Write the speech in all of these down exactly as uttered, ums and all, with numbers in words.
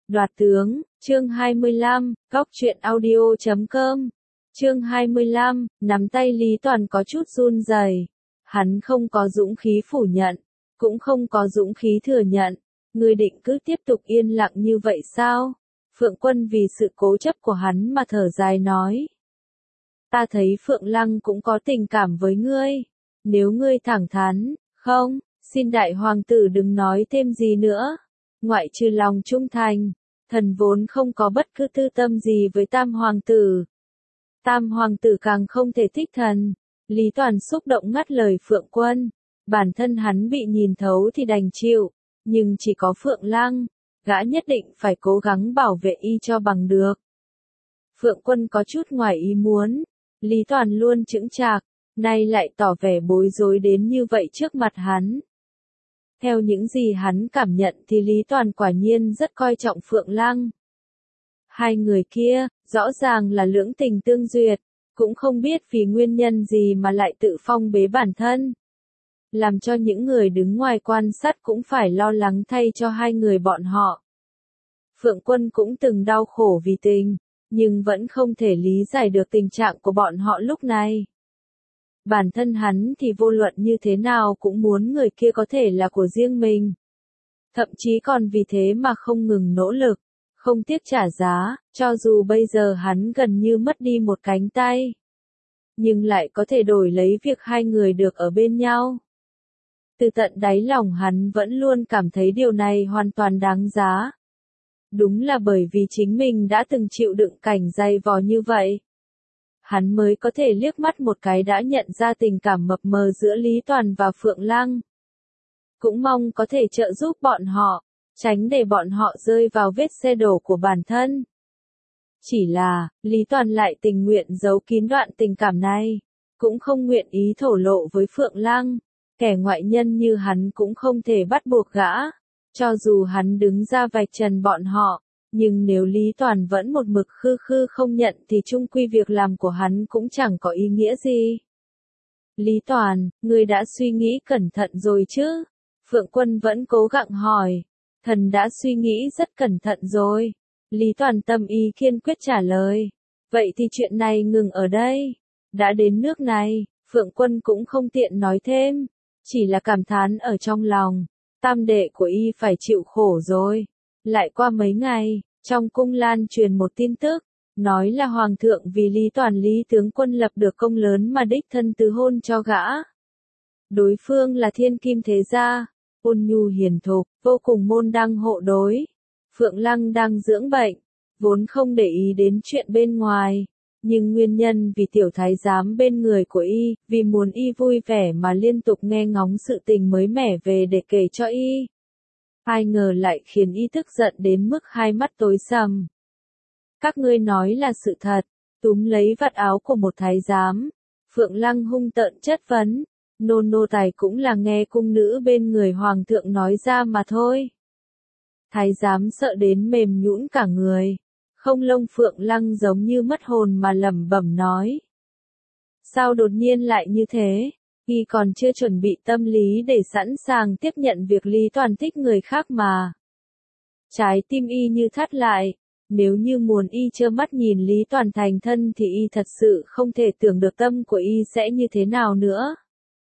Đoạt tướng, chương hai mươi lăm, góc truyện audio chấm com. Chương hai mươi lăm, nắm tay Lý Toàn có chút run rẩy. Hắn không có dũng khí phủ nhận, cũng không có dũng khí thừa nhận. Ngươi định cứ tiếp tục yên lặng như vậy sao? Phượng Quân vì sự cố chấp của hắn mà thở dài nói. Ta thấy Phượng Lăng cũng có tình cảm với ngươi. Nếu ngươi thẳng thắn, không, xin đại hoàng tử đừng nói thêm gì nữa. Ngoại trừ lòng trung thành, thần vốn không có bất cứ tư tâm gì với tam hoàng tử. Tam hoàng tử càng không thể thích thần. Lý Toàn xúc động ngắt lời Phượng Quân. Bản thân hắn bị nhìn thấu thì đành chịu, nhưng chỉ có Phượng Lăng, gã nhất định phải cố gắng bảo vệ y cho bằng được. Phượng Quân có chút ngoài ý muốn, Lý Toàn luôn chững chạc, nay lại tỏ vẻ bối rối đến như vậy trước mặt hắn. Theo những gì hắn cảm nhận thì Lý Toàn quả nhiên rất coi trọng Phượng Lăng. Hai người kia, rõ ràng là lưỡng tình tương duyệt, cũng không biết vì nguyên nhân gì mà lại tự phong bế bản thân. Làm cho những người đứng ngoài quan sát cũng phải lo lắng thay cho hai người bọn họ. Phượng Quân cũng từng đau khổ vì tình, nhưng vẫn không thể lý giải được tình trạng của bọn họ lúc này. Bản thân hắn thì vô luận như thế nào cũng muốn người kia có thể là của riêng mình. Thậm chí còn vì thế mà không ngừng nỗ lực, không tiếc trả giá, cho dù bây giờ hắn gần như mất đi một cánh tay. Nhưng lại có thể đổi lấy việc hai người được ở bên nhau. Từ tận đáy lòng hắn vẫn luôn cảm thấy điều này hoàn toàn đáng giá. Đúng là bởi vì chính mình đã từng chịu đựng cảnh dày vò như vậy. Hắn mới có thể liếc mắt một cái đã nhận ra tình cảm mập mờ giữa Lý Toàn và Phượng Lăng. Cũng mong có thể trợ giúp bọn họ, tránh để bọn họ rơi vào vết xe đổ của bản thân. Chỉ là, Lý Toàn lại tình nguyện giấu kín đoạn tình cảm này, cũng không nguyện ý thổ lộ với Phượng Lăng. Kẻ ngoại nhân như hắn cũng không thể bắt buộc gã, cho dù hắn đứng ra vạch trần bọn họ, nhưng nếu Lý Toàn vẫn một mực khư khư không nhận thì chung quy việc làm của hắn cũng chẳng có ý nghĩa gì. Lý Toàn, ngươi đã suy nghĩ cẩn thận rồi chứ? Phượng Quân vẫn cố gắng hỏi. Thần đã suy nghĩ rất cẩn thận rồi. Lý Toàn tâm ý kiên quyết trả lời. Vậy thì chuyện này ngừng ở đây. Đã đến nước này, Phượng Quân cũng không tiện nói thêm. Chỉ là cảm thán ở trong lòng, tam đệ của y phải chịu khổ rồi. Lại qua mấy ngày, trong cung lan truyền một tin tức, nói là Hoàng thượng vì Lý Toàn Lý tướng quân lập được công lớn mà đích thân tứ hôn cho gã. Đối phương là thiên kim thế gia, ôn nhu hiền thục, vô cùng môn đăng hộ đối. Phượng Lăng đang dưỡng bệnh, vốn không để ý đến chuyện bên ngoài. Nhưng nguyên nhân vì tiểu thái giám bên người của y, vì muốn y vui vẻ mà liên tục nghe ngóng sự tình mới mẻ về để kể cho y. Ai ngờ lại khiến y tức giận đến mức hai mắt tối sầm. Các ngươi nói là sự thật, túm lấy vạt áo của một thái giám. Phượng Lăng hung tợn chất vấn, nô nô tài cũng là nghe cung nữ bên người hoàng thượng nói ra mà thôi. Thái giám sợ đến mềm nhũn cả người. Không lông Phượng Lăng giống như mất hồn mà lẩm bẩm nói. Sao đột nhiên lại như thế? Y còn chưa chuẩn bị tâm lý để sẵn sàng tiếp nhận việc Lý Toàn thích người khác mà. Trái tim y như thắt lại. Nếu như muốn y trơ mắt nhìn Lý Toàn thành thân thì y thật sự không thể tưởng được tâm của y sẽ như thế nào nữa.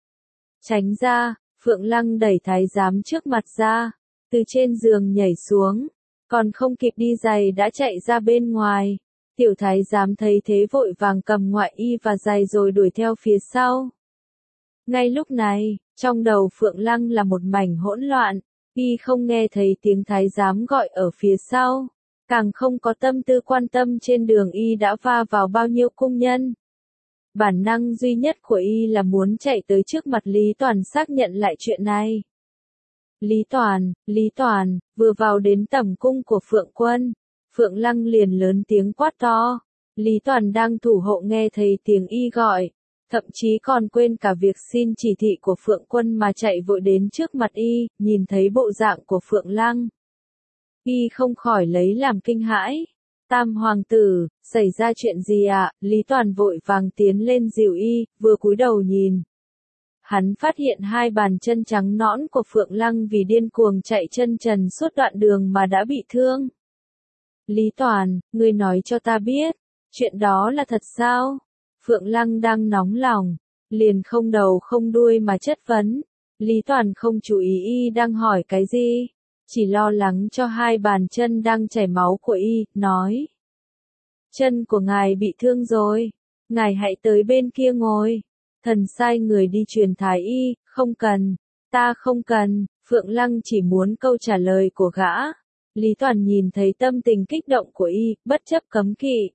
Tránh ra, Phượng Lăng đẩy thái giám trước mặt ra, từ trên giường nhảy xuống. Còn không kịp đi giày đã chạy ra bên ngoài. Tiểu thái giám thấy thế vội vàng cầm ngoại y và giày rồi đuổi theo phía sau. Ngay lúc này, trong đầu Phượng Lăng là một mảnh hỗn loạn. Y không nghe thấy tiếng thái giám gọi ở phía sau. Càng không có tâm tư quan tâm trên đường y đã va vào bao nhiêu cung nhân. Bản năng duy nhất của y là muốn chạy tới trước mặt Lý Toàn xác nhận lại chuyện này. Lý Toàn, Lý Toàn, vừa vào đến tẩm cung của Phượng Quân, Phượng Lăng liền lớn tiếng quát to. Lý Toàn đang thủ hộ nghe thấy tiếng y gọi, thậm chí còn quên cả việc xin chỉ thị của Phượng Quân mà chạy vội đến trước mặt y, nhìn thấy bộ dạng của Phượng Lăng. Y không khỏi lấy làm kinh hãi. Tam hoàng tử, xảy ra chuyện gì ạ? À? Lý Toàn vội vàng tiến lên dìu y, vừa cúi đầu nhìn. Hắn phát hiện hai bàn chân trắng nõn của Phượng Lăng vì điên cuồng chạy chân trần suốt đoạn đường mà đã bị thương. Lý Toàn, ngươi nói cho ta biết, chuyện đó là thật sao? Phượng Lăng đang nóng lòng, liền không đầu không đuôi mà chất vấn. Lý Toàn không chú ý y đang hỏi cái gì, chỉ lo lắng cho hai bàn chân đang chảy máu của y, nói. Chân của ngài bị thương rồi, ngài hãy tới bên kia ngồi. Thần sai người đi truyền thái y, không cần, ta không cần, Phượng Lăng chỉ muốn câu trả lời của gã. Lý Toàn nhìn thấy tâm tình kích động của y, bất chấp cấm kỵ.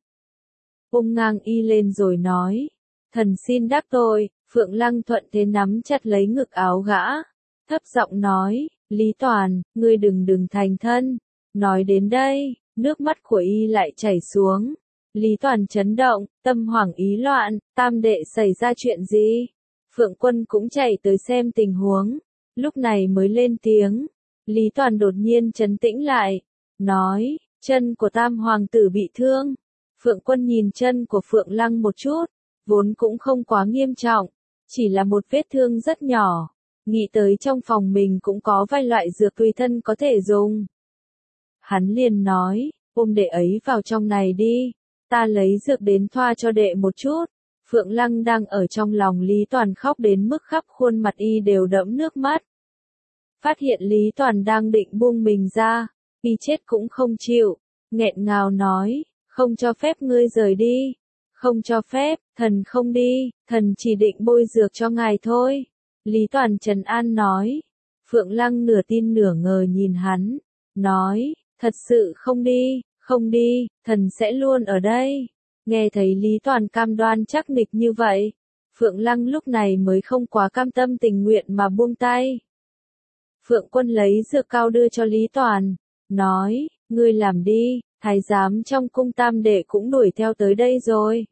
Ôm ngang y lên rồi nói, thần xin đắc tội. Phượng Lăng thuận thế nắm chặt lấy ngực áo gã, thấp giọng nói, Lý Toàn, ngươi đừng đừng thành thân. Nói đến đây, nước mắt của y lại chảy xuống. Lý Toàn chấn động, tâm hoảng ý loạn, tam đệ xảy ra chuyện gì? Phượng Quân cũng chạy tới xem tình huống, lúc này mới lên tiếng. Lý Toàn đột nhiên trấn tĩnh lại, nói, chân của tam hoàng tử bị thương. Phượng Quân nhìn chân của Phượng Lăng một chút, vốn cũng không quá nghiêm trọng, chỉ là một vết thương rất nhỏ. Nghĩ tới trong phòng mình cũng có vài loại dược tùy thân có thể dùng. Hắn liền nói, ôm đệ ấy vào trong này đi, ta lấy dược đến thoa cho đệ một chút. Phượng Lăng đang ở trong lòng Lý Toàn khóc đến mức khắp khuôn mặt y đều đẫm nước mắt. Phát hiện Lý Toàn đang định buông mình ra, y chết cũng không chịu, nghẹn ngào nói, không cho phép ngươi rời đi. Không cho phép, thần không đi, thần chỉ định bôi dược cho ngài thôi. Lý Toàn trấn an nói. Phượng Lăng nửa tin nửa ngờ nhìn hắn, nói, thật sự không đi, không đi, thần sẽ luôn ở đây. Nghe thấy Lý Toàn cam đoan chắc nịch như vậy, Phượng Lăng lúc này mới không quá cam tâm tình nguyện mà buông tay. Phượng Quân lấy dược cao đưa cho Lý Toàn, nói, ngươi làm đi, thái giám trong cung tam đệ cũng đuổi theo tới đây rồi.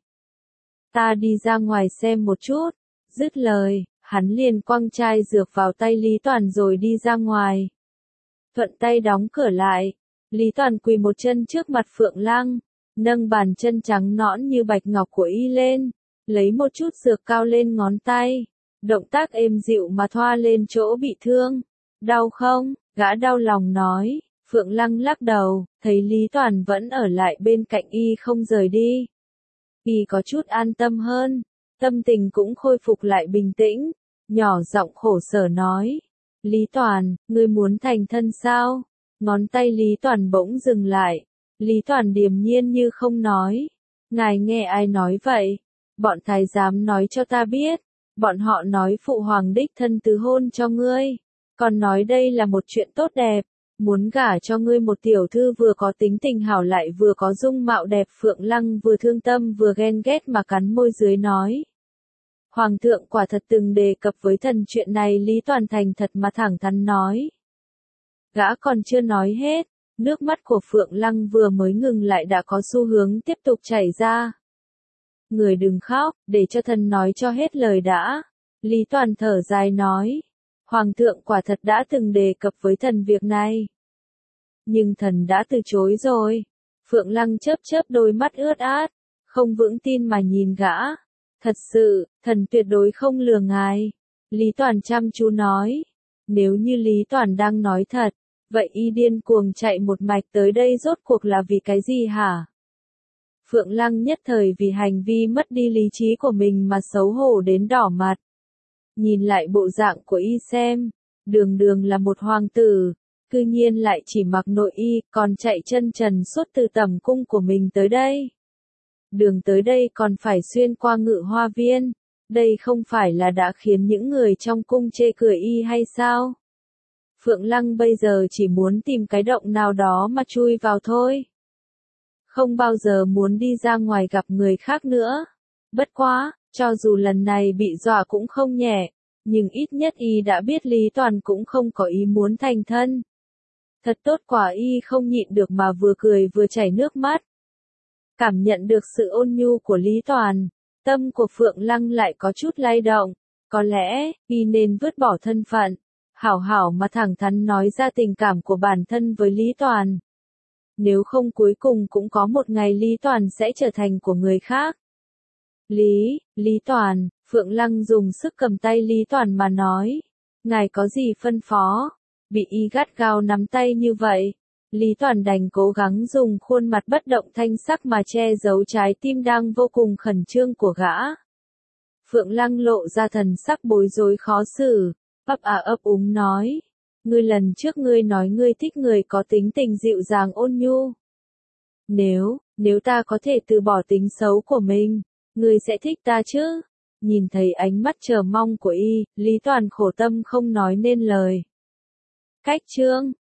Ta đi ra ngoài xem một chút. Dứt lời, hắn liền quăng chai dược vào tay Lý Toàn rồi đi ra ngoài. Thuận tay đóng cửa lại, Lý Toàn quỳ một chân trước mặt Phượng Lăng, nâng bàn chân trắng nõn như bạch ngọc của y lên, lấy một chút dược cao lên ngón tay, động tác êm dịu mà thoa lên chỗ bị thương. Đau không? Gã đau lòng nói. Phượng Lăng lắc đầu, thấy Lý Toàn vẫn ở lại bên cạnh y không rời đi. Y có chút an tâm hơn, tâm tình cũng khôi phục lại bình tĩnh, nhỏ giọng khổ sở nói. Lý Toàn, ngươi muốn thành thân sao? Ngón tay Lý Toàn bỗng dừng lại. Lý Toàn điềm nhiên như không nói. Ngài nghe ai nói vậy? Bọn thái giám nói cho ta biết. Bọn họ nói phụ hoàng đích thân từ hôn cho ngươi. Còn nói đây là một chuyện tốt đẹp. Muốn gả cho ngươi một tiểu thư vừa có tính tình hảo lại vừa có dung mạo đẹp. Phượng Lăng vừa thương tâm vừa ghen ghét mà cắn môi dưới nói. Hoàng thượng quả thật từng đề cập với thần chuyện này. Lý Toàn thành thật mà thẳng thắn nói. Gã còn chưa nói hết, nước mắt của Phượng Lăng vừa mới ngừng lại đã có xu hướng tiếp tục chảy ra. Người đừng khóc, để cho thần nói cho hết lời đã. Lý Toàn thở dài nói. Hoàng thượng quả thật đã từng đề cập với thần việc này. Nhưng thần đã từ chối rồi. Phượng Lăng chớp chớp đôi mắt ướt át, không vững tin mà nhìn gã. Thật sự, thần tuyệt đối không lừa ngài. Lý Toàn chăm chú nói. Nếu như Lý Toàn đang nói thật, vậy y điên cuồng chạy một mạch tới đây rốt cuộc là vì cái gì hả? Phượng Lăng nhất thời vì hành vi mất đi lý trí của mình mà xấu hổ đến đỏ mặt. Nhìn lại bộ dạng của y xem, đường đường là một hoàng tử, cư nhiên lại chỉ mặc nội y, còn chạy chân trần suốt từ tẩm cung của mình tới đây. Đường tới đây còn phải xuyên qua Ngự Hoa Viên, đây không phải là đã khiến những người trong cung chê cười y hay sao? Phượng Lăng bây giờ chỉ muốn tìm cái động nào đó mà chui vào thôi. Không bao giờ muốn đi ra ngoài gặp người khác nữa. Bất quá, cho dù lần này bị dọa cũng không nhẹ, nhưng ít nhất y đã biết Lý Toàn cũng không có ý muốn thành thân. Thật tốt quả y không nhịn được mà vừa cười vừa chảy nước mắt. Cảm nhận được sự ôn nhu của Lý Toàn, tâm của Phượng Lăng lại có chút lay động. Có lẽ, y nên vứt bỏ thân phận, hảo hảo mà thẳng thắn nói ra tình cảm của bản thân với Lý Toàn. Nếu không cuối cùng cũng có một ngày Lý Toàn sẽ trở thành của người khác. Lý, Lý Toàn, Phượng Lăng dùng sức cầm tay Lý Toàn mà nói. Ngài có gì phân phó? Bị y gắt gao nắm tay như vậy, Lý Toàn đành cố gắng dùng khuôn mặt bất động thanh sắc mà che giấu trái tim đang vô cùng khẩn trương của gã. Phượng Lăng lộ ra thần sắc bối rối khó xử, ấp à ấp úng nói. Ngươi lần trước ngươi nói ngươi thích người có tính tình dịu dàng ôn nhu. Nếu, nếu ta có thể từ bỏ tính xấu của mình, ngươi sẽ thích ta chứ? Nhìn thấy ánh mắt chờ mong của y, Lý Toàn khổ tâm không nói nên lời. Cách chương